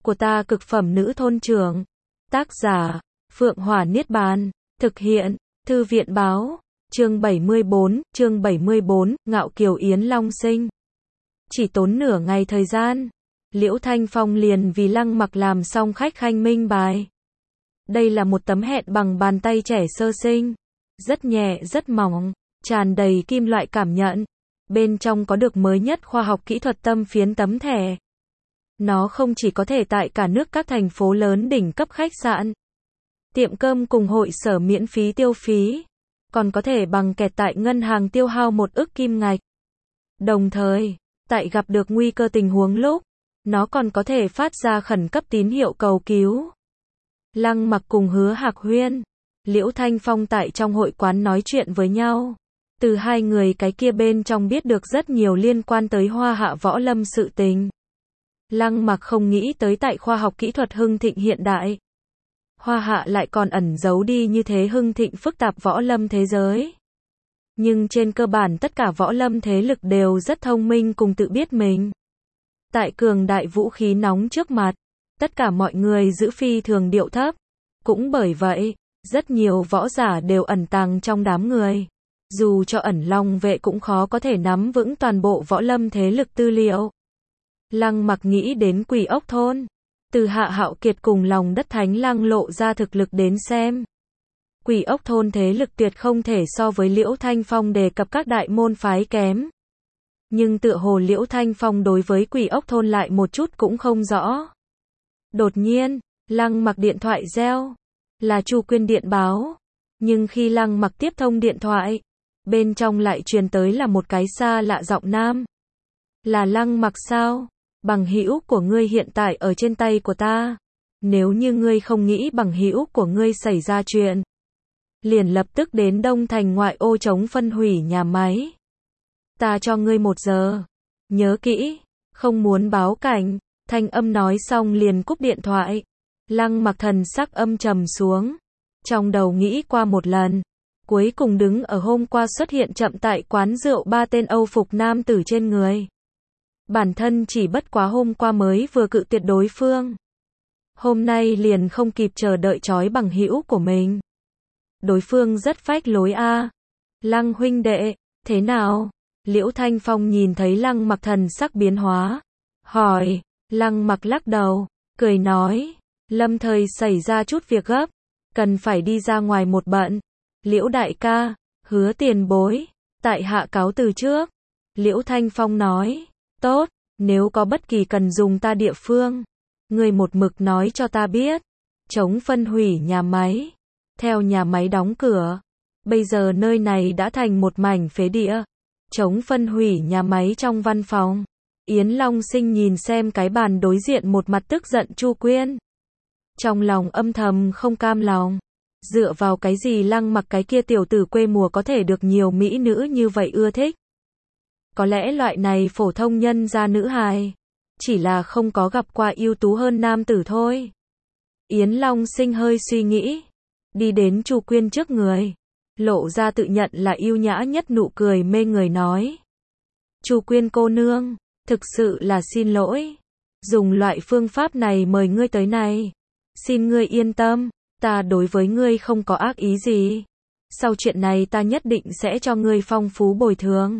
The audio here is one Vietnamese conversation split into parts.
của ta cực phẩm nữ thôn trưởng. Tác giả, Phượng Hỏa Niết Bàn. Thực hiện, Thư viện Báo. Chương 74, Ngạo Kiều Yến Long sinh. Chỉ tốn nửa ngày thời gian, Liễu Thanh Phong liền vì Lăng Mặc làm xong khách khanh minh bài. Đây là một tấm hẹn bằng bàn tay trẻ sơ sinh, rất nhẹ rất mỏng, tràn đầy kim loại cảm nhận. Bên trong có được mới nhất khoa học kỹ thuật tâm phiến tấm thẻ. Nó không chỉ có thể tại cả nước các thành phố lớn đỉnh cấp khách sạn, tiệm cơm cùng hội sở miễn phí tiêu phí, còn có thể bằng kẹt tại ngân hàng tiêu hao 1 ức kim ngạch. Đồng thời, tại gặp được nguy cơ tình huống lúc, nó còn có thể phát ra khẩn cấp tín hiệu cầu cứu. Lăng Mặc cùng Hứa Hạc Huyên, Liễu Thanh Phong tại trong hội quán nói chuyện với nhau. Từ hai người cái kia bên trong biết được rất nhiều liên quan tới Hoa Hạ võ lâm sự tình. Lăng Mặc không nghĩ tới tại khoa học kỹ thuật hưng thịnh hiện đại, Hoa Hạ lại còn ẩn giấu đi như thế hưng thịnh phức tạp võ lâm thế giới. Nhưng trên cơ bản tất cả võ lâm thế lực đều rất thông minh cùng tự biết mình. Tại cường đại vũ khí nóng trước mặt, tất cả mọi người giữ phi thường điệu thấp. Cũng bởi vậy, rất nhiều võ giả đều ẩn tàng trong đám người. Dù cho ẩn long vệ cũng khó có thể nắm vững toàn bộ võ lâm thế lực tư liệu. Lăng Mặc nghĩ đến Quỷ Ốc Thôn. Từ Hạ Hạo Kiệt cùng Lòng Đất Thánh Lăng lộ ra thực lực đến xem, Quỷ Ốc Thôn thế lực tuyệt không thể so với Liễu Thanh Phong đề cập các đại môn phái kém. Nhưng tựa hồ Liễu Thanh Phong đối với Quỷ Ốc Thôn lại một chút cũng không rõ. Đột nhiên, Lăng Mặc điện thoại reo, là Chu Quyên điện báo. Nhưng khi Lăng Mặc tiếp thông điện thoại, bên trong lại truyền tới là một cái xa lạ giọng nam. Là Lăng Mặc sao? Bằng hữu của ngươi hiện tại ở trên tay của ta. Nếu như ngươi không nghĩ bằng hữu của ngươi xảy ra chuyện, liền lập tức đến Đông Thành ngoại ô chống phân hủy nhà máy. Ta cho ngươi 1 giờ. Nhớ kỹ, không muốn báo cảnh. Thanh âm nói xong liền cúp điện thoại. Lăng Mặc thần sắc âm trầm xuống. Trong đầu nghĩ qua một lần. Cuối cùng đứng ở hôm qua xuất hiện chậm tại quán rượu 3 tên Âu phục nam tử trên người. Bản thân chỉ bất quá hôm qua mới vừa cự tuyệt đối phương. Hôm nay liền không kịp chờ đợi trói bằng hữu của mình. Đối phương rất phách lối a. Lăng huynh đệ, thế nào? Liễu Thanh Phong nhìn thấy Lăng Mặc thần sắc biến hóa, hỏi. Lăng Mặc lắc đầu, cười nói, lâm thời xảy ra chút việc gấp, cần phải đi ra ngoài một bận. Liễu đại ca, Hứa tiền bối, tại hạ cáo từ trước. Liễu Thanh Phong nói, tốt, nếu có bất kỳ cần dùng ta địa phương, ngươi một mực nói cho ta biết. Chống phân hủy nhà máy. Theo nhà máy đóng cửa, bây giờ nơi này đã thành một mảnh phế địa. Chống phân hủy nhà máy trong văn phòng. Yến Long Sinh nhìn xem cái bàn đối diện một mặt tức giận Chu Quyên. Trong lòng âm thầm không cam lòng. Dựa vào cái gì Lăng Mặc cái kia tiểu tử quê mùa có thể được nhiều mỹ nữ như vậy ưa thích? Có lẽ loại này phổ thông nhân gia nữ hài, chỉ là không có gặp qua ưu tú hơn nam tử thôi. Yến Long Sinh hơi suy nghĩ, đi đến Chu Quyên trước người, lộ ra tự nhận là yêu nhã nhất nụ cười mê người nói. Chu Quyên cô nương, thực sự là xin lỗi. Dùng loại phương pháp này mời ngươi tới này. Xin ngươi yên tâm, ta đối với ngươi không có ác ý gì. Sau chuyện này ta nhất định sẽ cho ngươi phong phú bồi thường.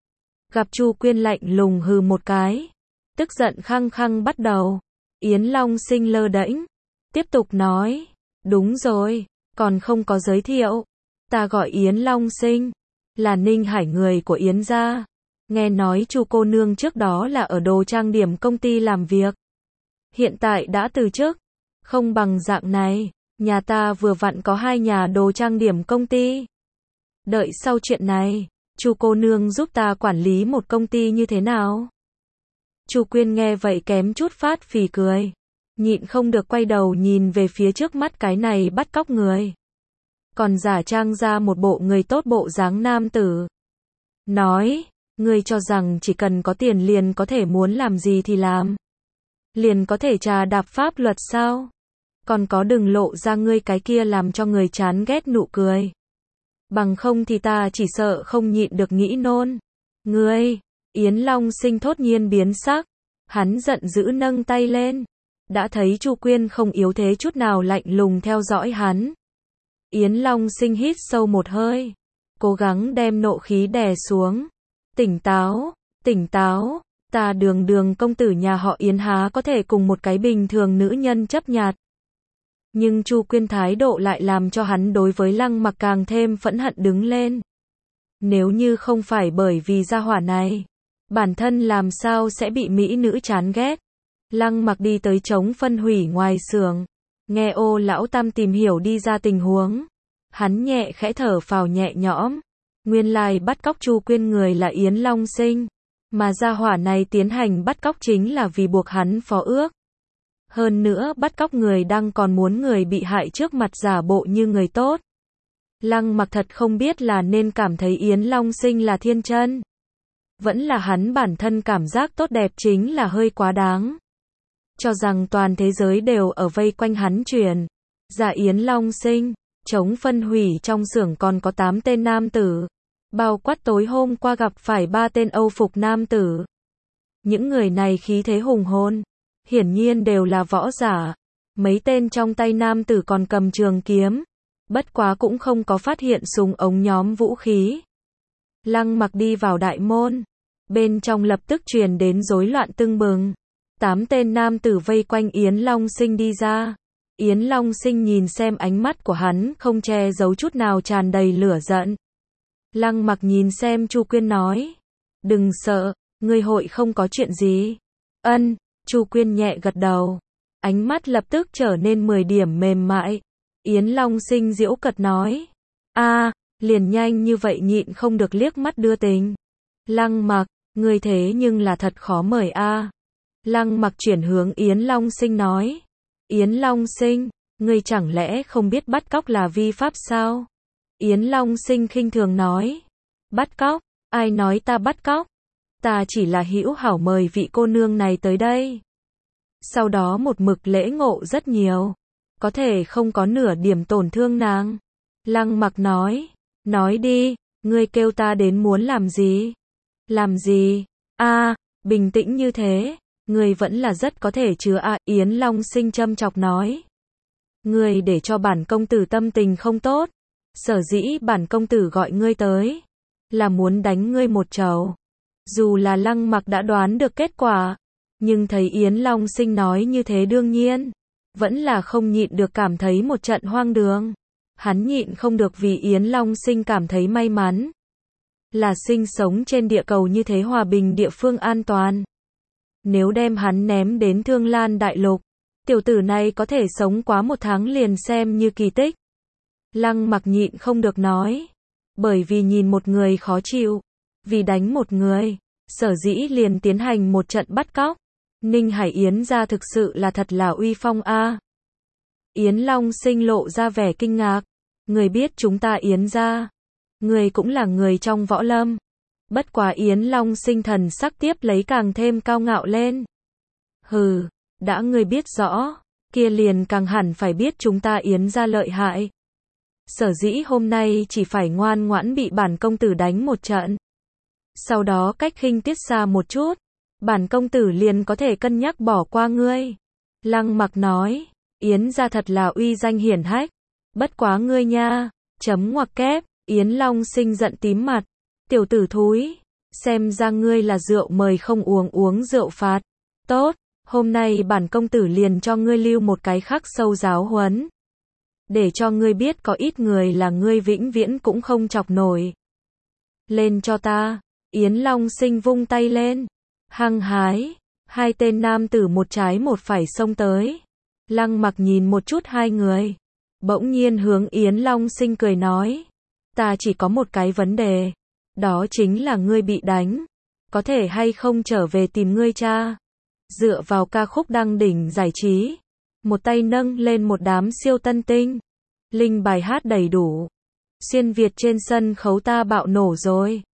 Gặp Chu Quyên lạnh lùng hừ một cái, tức giận khăng khăng bắt đầu. Yến Long Sinh lơ đễnh, tiếp tục nói, đúng rồi, còn không có giới thiệu. Ta gọi Yến Long Sinh, là Ninh Hải người của Yến gia. Nghe nói Chu cô nương trước đó là ở đồ trang điểm công ty làm việc, hiện tại đã từ chức. Không bằng dạng này, nhà ta vừa vặn có 2 nhà đồ trang điểm công ty. Đợi sau chuyện này, Chu cô nương giúp ta quản lý một công ty như thế nào? Chu Quyên nghe vậy kém chút phát phì cười, nhịn không được quay đầu nhìn về phía trước mắt cái này bắt cóc người, còn giả trang ra một bộ người tốt bộ dáng nam tử. Nói, ngươi cho rằng chỉ cần có tiền liền có thể muốn làm gì thì làm, liền có thể trà đạp pháp luật sao? Còn có đừng lộ ra ngươi cái kia làm cho người chán ghét nụ cười. Bằng không thì ta chỉ sợ không nhịn được nghĩ nôn. Ngươi, Yến Long Sinh thốt nhiên biến sắc. Hắn giận dữ nâng tay lên, đã thấy Chu Quyên không yếu thế chút nào lạnh lùng theo dõi hắn. Yến Long Sinh hít sâu một hơi, cố gắng đem nộ khí đè xuống. Tỉnh táo, tỉnh táo, ta Đường công tử nhà họ Yến há có thể cùng một cái bình thường nữ nhân chấp nhặt. Nhưng Chu Quyên thái độ lại làm cho hắn đối với Lăng Mặc càng thêm phẫn hận đứng lên. Nếu như không phải bởi vì gia hỏa này, bản thân làm sao sẽ bị mỹ nữ chán ghét. Lăng Mặc đi tới trống phân hủy ngoài xưởng, nghe Ô lão tam tìm hiểu đi ra tình huống. Hắn nhẹ khẽ thở phào nhẹ nhõm. Nguyên lai bắt cóc Chu Quyên người là Yến Long Sinh, mà gia hỏa này tiến hành bắt cóc chính là vì buộc hắn phó ước. Hơn nữa bắt cóc người đang còn muốn người bị hại trước mặt giả bộ như người tốt. Lăng Mặc thật không biết là nên cảm thấy Yến Long Sinh là thiên chân, vẫn là hắn bản thân cảm giác tốt đẹp chính là hơi quá đáng. Cho rằng toàn thế giới đều ở vây quanh hắn truyền. Dạ Yến Long Sinh, chống phân hủy trong xưởng còn có 8 tên nam tử, bao quát tối hôm qua gặp phải 3 tên Âu phục nam tử. Những người này khí thế hùng hồn, hiển nhiên đều là võ giả. Mấy tên trong tay nam tử còn cầm trường kiếm, bất quá cũng không có phát hiện súng ống nhóm vũ khí. Lăng Mặc đi vào đại môn, bên trong lập tức truyền đến rối loạn tưng bừng. 8 tên nam tử vây quanh Yến Long Sinh đi ra. Yến Long Sinh nhìn xem ánh mắt của hắn không che giấu chút nào tràn đầy lửa giận. Lăng Mặc nhìn xem Chu Quyên nói, đừng sợ, ngươi hội không có chuyện gì. Ân, Chu Quyên nhẹ gật đầu, ánh mắt lập tức trở nên 10 điểm mềm mại. Yến Long Sinh giễu cợt nói, liền nhanh như vậy nhịn không được liếc mắt đưa tình. Lăng Mặc, ngươi thế nhưng là thật khó mời Lăng Mặc chuyển hướng Yến Long Sinh nói, Yến Long Sinh, ngươi chẳng lẽ không biết bắt cóc là vi pháp sao? Yến Long Sinh khinh thường nói, bắt cóc, ai nói ta bắt cóc? Ta chỉ là hữu hảo mời vị cô nương này tới đây. Sau đó một mực lễ ngộ rất nhiều, có thể không có nửa điểm tổn thương nàng. Lăng Mặc nói đi, ngươi kêu ta đến muốn làm gì? Làm gì? Bình tĩnh như thế, ngươi vẫn là rất có thể chứ Yến Long Sinh châm chọc nói. Ngươi để cho bản công tử tâm tình không tốt, sở dĩ bản công tử gọi ngươi tới, là muốn đánh ngươi một trầu. Dù là Lăng Mặc đã đoán được kết quả, nhưng thấy Yến Long Sinh nói như thế đương nhiên, vẫn là không nhịn được cảm thấy một trận hoang đường. Hắn nhịn không được vì Yến Long Sinh cảm thấy may mắn. Là sinh sống trên địa cầu như thế hòa bình địa phương an toàn. Nếu đem hắn ném đến Thương Lan Đại Lục, tiểu tử này có thể sống quá 1 tháng liền xem như kỳ tích. Lăng Mặc nhịn không được nói, bởi vì nhìn một người khó chịu, vì đánh một người, sở dĩ liền tiến hành một trận bắt cóc. Ninh Hải Yến gia thực sự là thật là uy phong Yến Long Sinh lộ ra vẻ kinh ngạc, người biết chúng ta Yến gia, người cũng là người trong võ lâm. Bất quá Yến Long Sinh thần sắc tiếp lấy càng thêm cao ngạo lên. Hừ, đã ngươi biết rõ, kia liền càng hẳn phải biết chúng ta Yến gia lợi hại. Sở dĩ hôm nay chỉ phải ngoan ngoãn bị bản công tử đánh một trận. Sau đó cách khinh tiết xa một chút, bản công tử liền có thể cân nhắc bỏ qua ngươi. Lăng Mặc nói, Yến gia thật là uy danh hiển hách. Bất quá ngươi nha, chấm ngoặc kép. Yến Long Sinh giận tím mặt, tiểu tử thúi, xem ra ngươi là rượu mời không uống rượu phạt. Tốt, hôm nay bản công tử liền cho ngươi lưu một cái khắc sâu giáo huấn, để cho ngươi biết có ít người là ngươi vĩnh viễn cũng không chọc nổi. Lên cho ta. Yến Long Sinh vung tay lên, hăng hái, 2 tên nam tử một trái một phải xông tới. Lăng Mặc nhìn một chút 2 người, bỗng nhiên hướng Yến Long Sinh cười nói, ta chỉ có một cái vấn đề, đó chính là ngươi bị đánh, có thể hay không trở về tìm ngươi cha. Dựa vào ca khúc đăng đỉnh giải trí, một tay nâng lên một đám siêu tân tinh, linh bài hát đầy đủ, xuyên Việt trên sân khấu ta bạo nổ rồi.